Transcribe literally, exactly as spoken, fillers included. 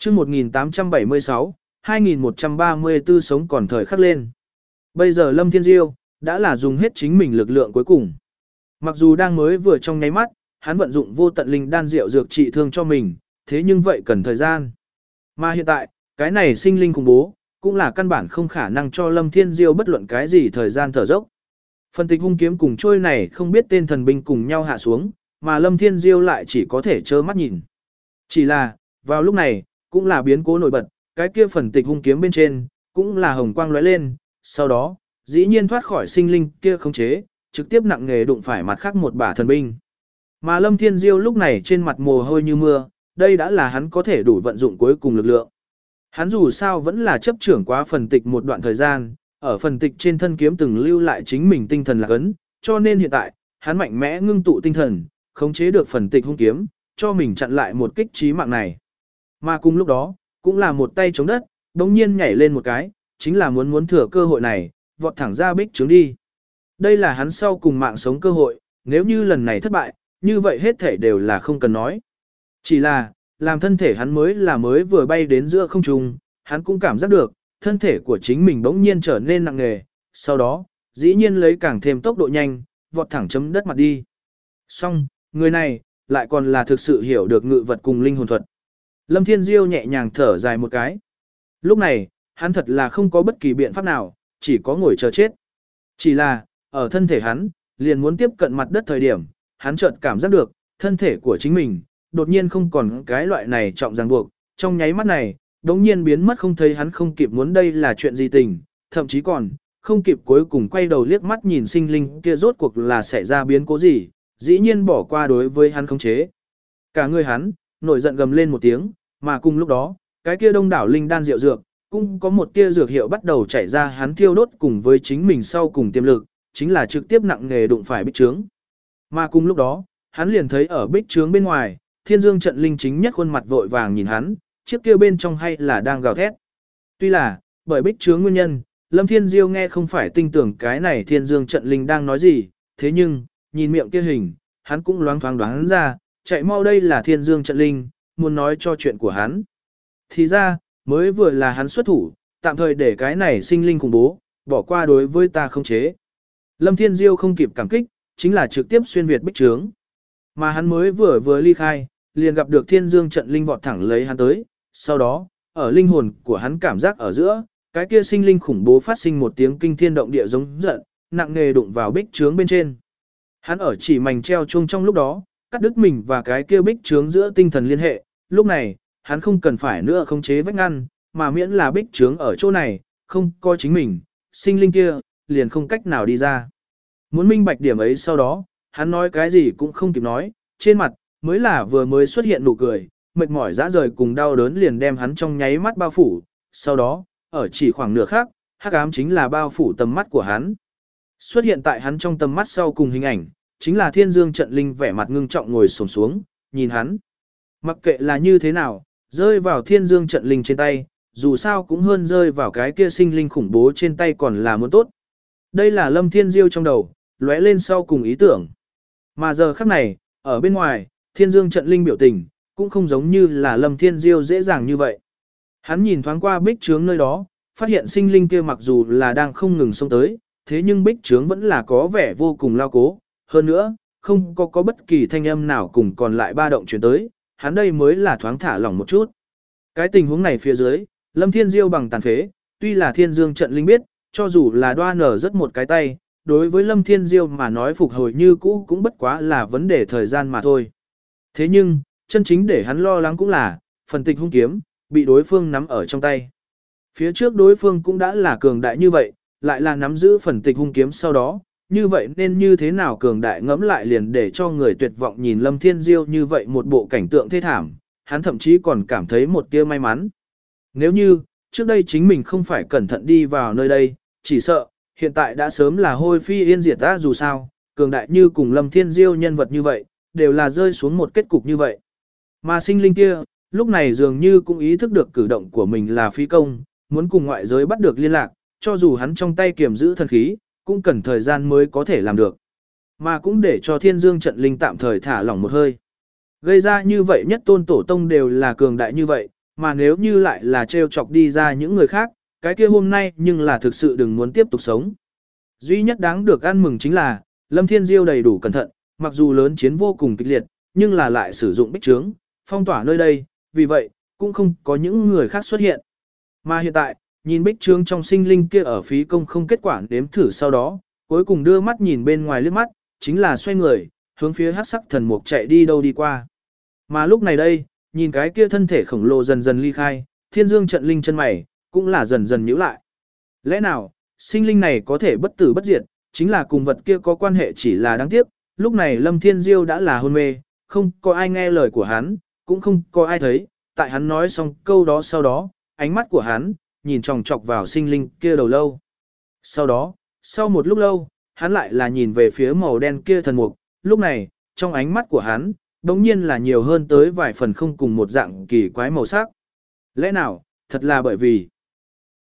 chương một nghìn tám trăm bảy mươi sáu, hai nghìn một trăm ba mươi tư sống còn thời khắc lên. Bây giờ Lâm Thiên Diêu đã là dùng hết chính mình lực lượng cuối cùng. Mặc dù đang mới vừa trong nháy mắt, hắn vận dụng vô tận linh đan rượu dược trị thương cho mình, thế nhưng vậy cần thời gian. Mà hiện tại, cái này sinh linh khủng bố, cũng là căn bản không khả năng cho Lâm Thiên Diêu bất luận cái gì thời gian thở dốc. Phần tịch hung kiếm cùng trôi này không biết tên thần binh cùng nhau hạ xuống, mà Lâm Thiên Diêu lại chỉ có thể trơ mắt nhìn. Chỉ là, vào lúc này, cũng là biến cố nổi bật, cái kia phần tịch hung kiếm bên trên, cũng là hồng quang lóe lên, sau đó, dĩ nhiên thoát khỏi sinh linh kia khống chế, trực tiếp nặng nghề đụng phải mặt khác một bả thần binh. Mà Lâm Thiên Diêu lúc này trên mặt mồ hôi như mưa, đây đã là hắn có thể đủ vận dụng cuối cùng lực lượng. Hắn dù sao vẫn là chấp trưởng quá phần tịch một đoạn thời gian, ở phần tịch trên thân kiếm từng lưu lại chính mình tinh thần lạc ấn, cho nên hiện tại, hắn mạnh mẽ ngưng tụ tinh thần, khống chế được phần tịch hung kiếm, cho mình chặn lại một kích chí mạng này. Mà cùng lúc đó, cũng là một tay chống đất, đống nhiên nhảy lên một cái, chính là muốn muốn thừa cơ hội này, vọt thẳng ra bích trướng đi. Đây là hắn sau cùng mạng sống cơ hội, nếu như lần này thất bại, như vậy hết thể đều là không cần nói. Chỉ là, làm thân thể hắn mới là mới vừa bay đến giữa không trung, hắn cũng cảm giác được, thân thể của chính mình bỗng nhiên trở nên nặng nề, sau đó, dĩ nhiên lấy càng thêm tốc độ nhanh, vọt thẳng chấm đất mặt đi. Xong, người này, lại còn là thực sự hiểu được ngự vật cùng linh hồn thuật. Lâm Thiên Diêu nhẹ nhàng thở dài một cái. Lúc này, hắn thật là không có bất kỳ biện pháp nào, chỉ có ngồi chờ chết. Chỉ là, ở thân thể hắn, liền muốn tiếp cận mặt đất thời điểm, hắn chợt cảm giác được, thân thể của chính mình, đột nhiên không còn cái loại này trọng ràng buộc, trong nháy mắt này, đống nhiên biến mất không thấy hắn không kịp muốn đây là chuyện gì tình, thậm chí còn, không kịp cuối cùng quay đầu liếc mắt nhìn sinh linh kia rốt cuộc là xảy ra biến cố gì, dĩ nhiên bỏ qua đối với hắn khống chế. Cả người hắn, nổi giận gầm lên một tiếng, mà cùng lúc đó, cái kia đông đảo linh đan rượu dược, cũng có một tia dược hiệu bắt đầu chảy ra hắn thiêu đốt cùng với chính mình sau cùng tiềm lực, chính là trực tiếp nặng nghề đụng phải bích trướng. Mà cùng lúc đó, hắn liền thấy ở bích trướng bên ngoài, Thiên Dương trận linh chính nhất khuôn mặt vội vàng nhìn hắn, chiếc kia bên trong hay là đang gào thét. Tuy là, bởi bích trướng nguyên nhân, Lâm Thiên Diêu nghe không phải tin tưởng cái này Thiên Dương trận linh đang nói gì, thế nhưng, nhìn miệng kia hình, hắn cũng loáng thoáng đoán ra, chạy mau đây là Thiên Dương trận linh, muốn nói cho chuyện của hắn. Thì ra, mới vừa là hắn xuất thủ, tạm thời để cái này sinh linh khủng bố, bỏ qua đối với ta không chế. Lâm Thiên Diêu không kịp cảm kích, chính là trực tiếp xuyên việt bích trướng. Mà hắn mới vừa vừa ly khai, liền gặp được Thiên Dương trận linh vọt thẳng lấy hắn tới, sau đó, ở linh hồn của hắn cảm giác ở giữa, cái kia sinh linh khủng bố phát sinh một tiếng kinh thiên động địa giống giận, nặng nề đụng vào bích trướng bên trên. Hắn ở chỉ mảnh treo chuông trong lúc đó, cắt đứt mình và cái kia bích trướng giữa tinh thần liên hệ, lúc này, hắn không cần phải nữa khống chế vách ngăn, mà miễn là bích trướng ở chỗ này, không coi chính mình, sinh linh kia, liền không cách nào đi ra. Muốn minh bạch điểm ấy sau đó, hắn nói cái gì cũng không kịp nói, trên mặt, mới là vừa mới xuất hiện nụ cười, mệt mỏi dã rời cùng đau đớn liền đem hắn trong nháy mắt bao phủ, sau đó, ở chỉ khoảng nửa khác, hắc ám chính là bao phủ tầm mắt của hắn. Xuất hiện tại hắn trong tầm mắt sau cùng hình ảnh, chính là Thiên Dương trận linh vẻ mặt ngưng trọng ngồi xổm xuống, nhìn hắn. Mặc kệ là như thế nào, rơi vào Thiên Dương trận linh trên tay, dù sao cũng hơn rơi vào cái kia sinh linh khủng bố trên tay còn là muốn tốt. Đây là Lâm Thiên Diêu trong đầu, lóe lên sau cùng ý tưởng. Mà giờ khắc này, ở bên ngoài, Thiên Dương trận linh biểu tình, cũng không giống như là Lâm Thiên Diêu dễ dàng như vậy. Hắn nhìn thoáng qua bích trướng nơi đó, phát hiện sinh linh kia mặc dù là đang không ngừng xông tới, thế nhưng bích trướng vẫn là có vẻ vô cùng lao cố. Hơn nữa, không có có bất kỳ thanh âm nào cùng còn lại ba động chuyển tới, hắn đây mới là thoáng thả lỏng một chút. Cái tình huống này phía dưới, Lâm Thiên Diêu bằng tàn phế, tuy là Thiên Dương trận linh biết, cho dù là đoa nở rất một cái tay, đối với Lâm Thiên Diêu mà nói phục hồi như cũ cũng bất quá là vấn đề thời gian mà thôi. Thế nhưng, chân chính để hắn lo lắng cũng là, phần tịch hung kiếm, bị đối phương nắm ở trong tay. Phía trước đối phương cũng đã là cường đại như vậy, lại là nắm giữ phần tịch hung kiếm sau đó, như vậy nên như thế nào cường đại ngẫm lại liền để cho người tuyệt vọng nhìn Lâm Thiên Diêu như vậy một bộ cảnh tượng thê thảm, hắn thậm chí còn cảm thấy một tia may mắn. Nếu như, trước đây chính mình không phải cẩn thận đi vào nơi đây, chỉ sợ, hiện tại đã sớm là hôi phi yên diệt ta dù sao, cường đại như cùng Lâm Thiên Diêu nhân vật như vậy, đều là rơi xuống một kết cục như vậy. Mà sinh linh kia, lúc này dường như cũng ý thức được cử động của mình là phi công, muốn cùng ngoại giới bắt được liên lạc, cho dù hắn trong tay kiềm giữ thần khí, cũng cần thời gian mới có thể làm được. Mà cũng để cho Thiên Dương trận linh tạm thời thả lỏng một hơi. Gây ra như vậy nhất tôn tổ tông đều là cường đại như vậy, mà nếu như lại là trêu chọc đi ra những người khác, cái kia hôm nay nhưng là thực sự đừng muốn tiếp tục sống. Duy nhất đáng được ăn mừng chính là, Lâm Thiên Diêu đầy đủ cẩn thận, mặc dù lớn chiến vô cùng kịch liệt, nhưng là lại sử dụng bích trướng, phong tỏa nơi đây, vì vậy, cũng không có những người khác xuất hiện. Mà hiện tại, nhìn bích trướng trong sinh linh kia ở phí công không kết quả đếm thử sau đó, cuối cùng đưa mắt nhìn bên ngoài liếc mắt, chính là xoay người, hướng phía hắc sắc thần mục chạy đi đâu đi qua. Mà lúc này đây, nhìn cái kia thân thể khổng lồ dần dần ly khai, thiên dương trận linh chân mày, cũng là dần dần nhíu lại. Lẽ nào, sinh linh này có thể bất tử bất diệt, chính là cùng vật kia có quan hệ chỉ là đáng tiếc, lúc này Lâm Thiên Diêu đã là hôn mê, không có ai nghe lời của hắn, cũng không có ai thấy, tại hắn nói xong câu đó sau đó, ánh mắt của hắn, nhìn chòng chọc vào sinh linh kia đầu lâu. Sau đó, sau một lúc lâu, hắn lại là nhìn về phía màu đen kia thần mục, lúc này, trong ánh mắt của hắn, đống nhiên là nhiều hơn tới vài phần không cùng một dạng kỳ quái màu sắc. Lẽ nào, thật là bởi vì